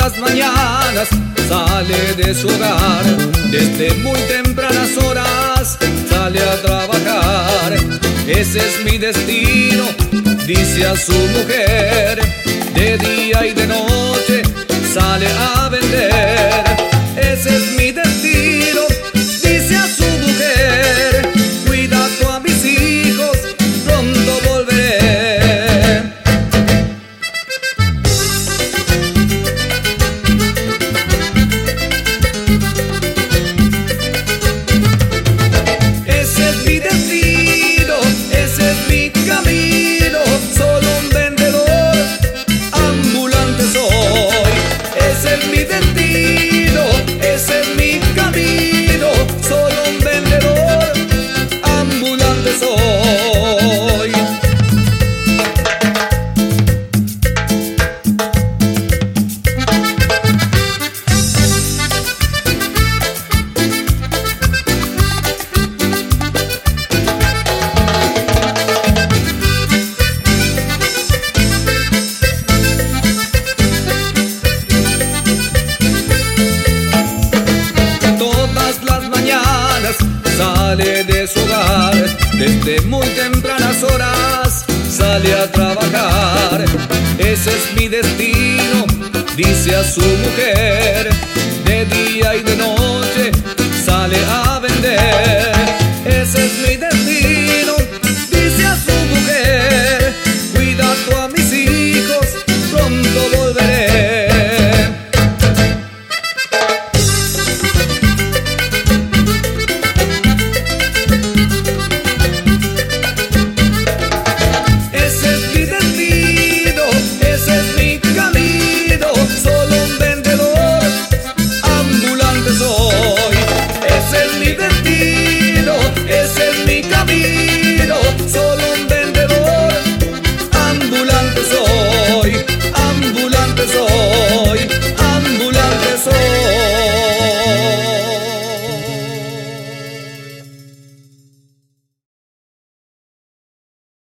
las mañanas sale de su hogar, desde muy tempranas horas sale a trabajar. Ese es mi destino, dice a su mujer, de día y de noche sale a vender. Ese es mi destino, dice a su mujer, cuida tú a mis hijos, pronto volveré. Ese es mi destino, ese es mi camino, solo un vendedor ambulante soy. Ese es mi destino, ese es mi camino, solo un vendedor ambulante soy. Todas las mañanas sale de su hogar, desde muy tempranas horas sale a trabajar. Ese es mi destino, dice a su mujer, de día y de noche